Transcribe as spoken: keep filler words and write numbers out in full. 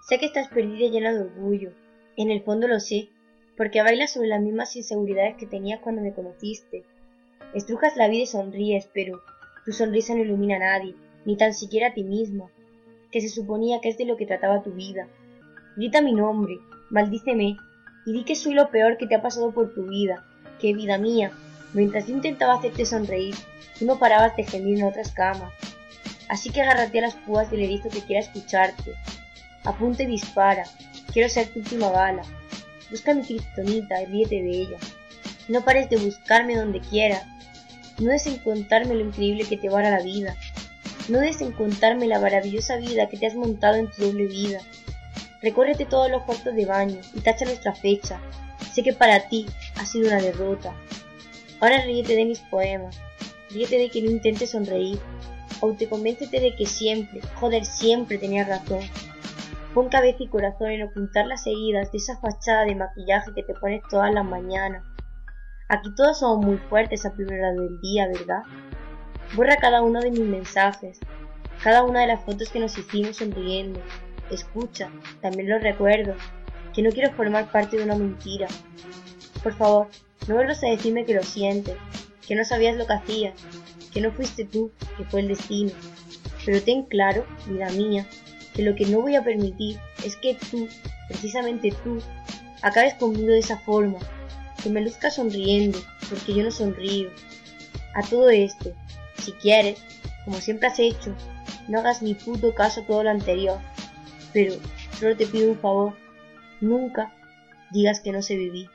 Sé que estás perdida y llena de orgullo. En el fondo lo sé, porque bailas sobre las mismas inseguridades que tenías cuando me conociste. Estrujas la vida y sonríes, pero tu sonrisa no ilumina a nadie, ni tan siquiera a ti misma, que se suponía que es de lo que trataba tu vida. Grita mi nombre, maldíceme, y di que soy lo peor que te ha pasado por tu vida, que vida mía, mientras yo intentaba hacerte sonreír, tú no parabas de gemir en otras camas. Así que agárrate a las púas del erizo que quiera escucharte. Apunta y dispara, quiero ser tu última bala. Busca mi kriptonita y ríete de ella. No pares de buscarme donde quieras. No des en contarme lo increíble que te vara la vida. No des en contarme la maravillosa vida que te has montado en tu doble vida. Recórrete todos los cuartos de baño y tacha nuestra fecha. Sé que para ti ha sido una derrota. Ahora ríete de mis poemas. Ríete de que no intentes sonreír. Autoconvéncete de que siempre, joder, siempre tenías razón. Pon cabeza y corazón en ocultar las heridas de esa fachada de maquillaje que te pones todas las mañanas. Aquí todos somos muy fuertes a primera hora del día, ¿verdad? Borra cada uno de mis mensajes, cada una de las fotos que nos hicimos sonriendo. Escucha, también los recuerdos, que no quiero formar parte de una mentira. Por favor, no vuelvas a decirme que lo sientes, que no sabías lo que hacías, que no fuiste tú, que fue el destino. Pero ten claro, vida mía, que lo que no voy a permitir es que tú, precisamente tú, acabes conmigo de esa forma, que me luzcas sonriendo, porque yo no sonrío. A todo esto, si quieres, como siempre has hecho, no hagas ni puto caso a todo lo anterior, pero solo te pido un favor, nunca digas que no sé vivir.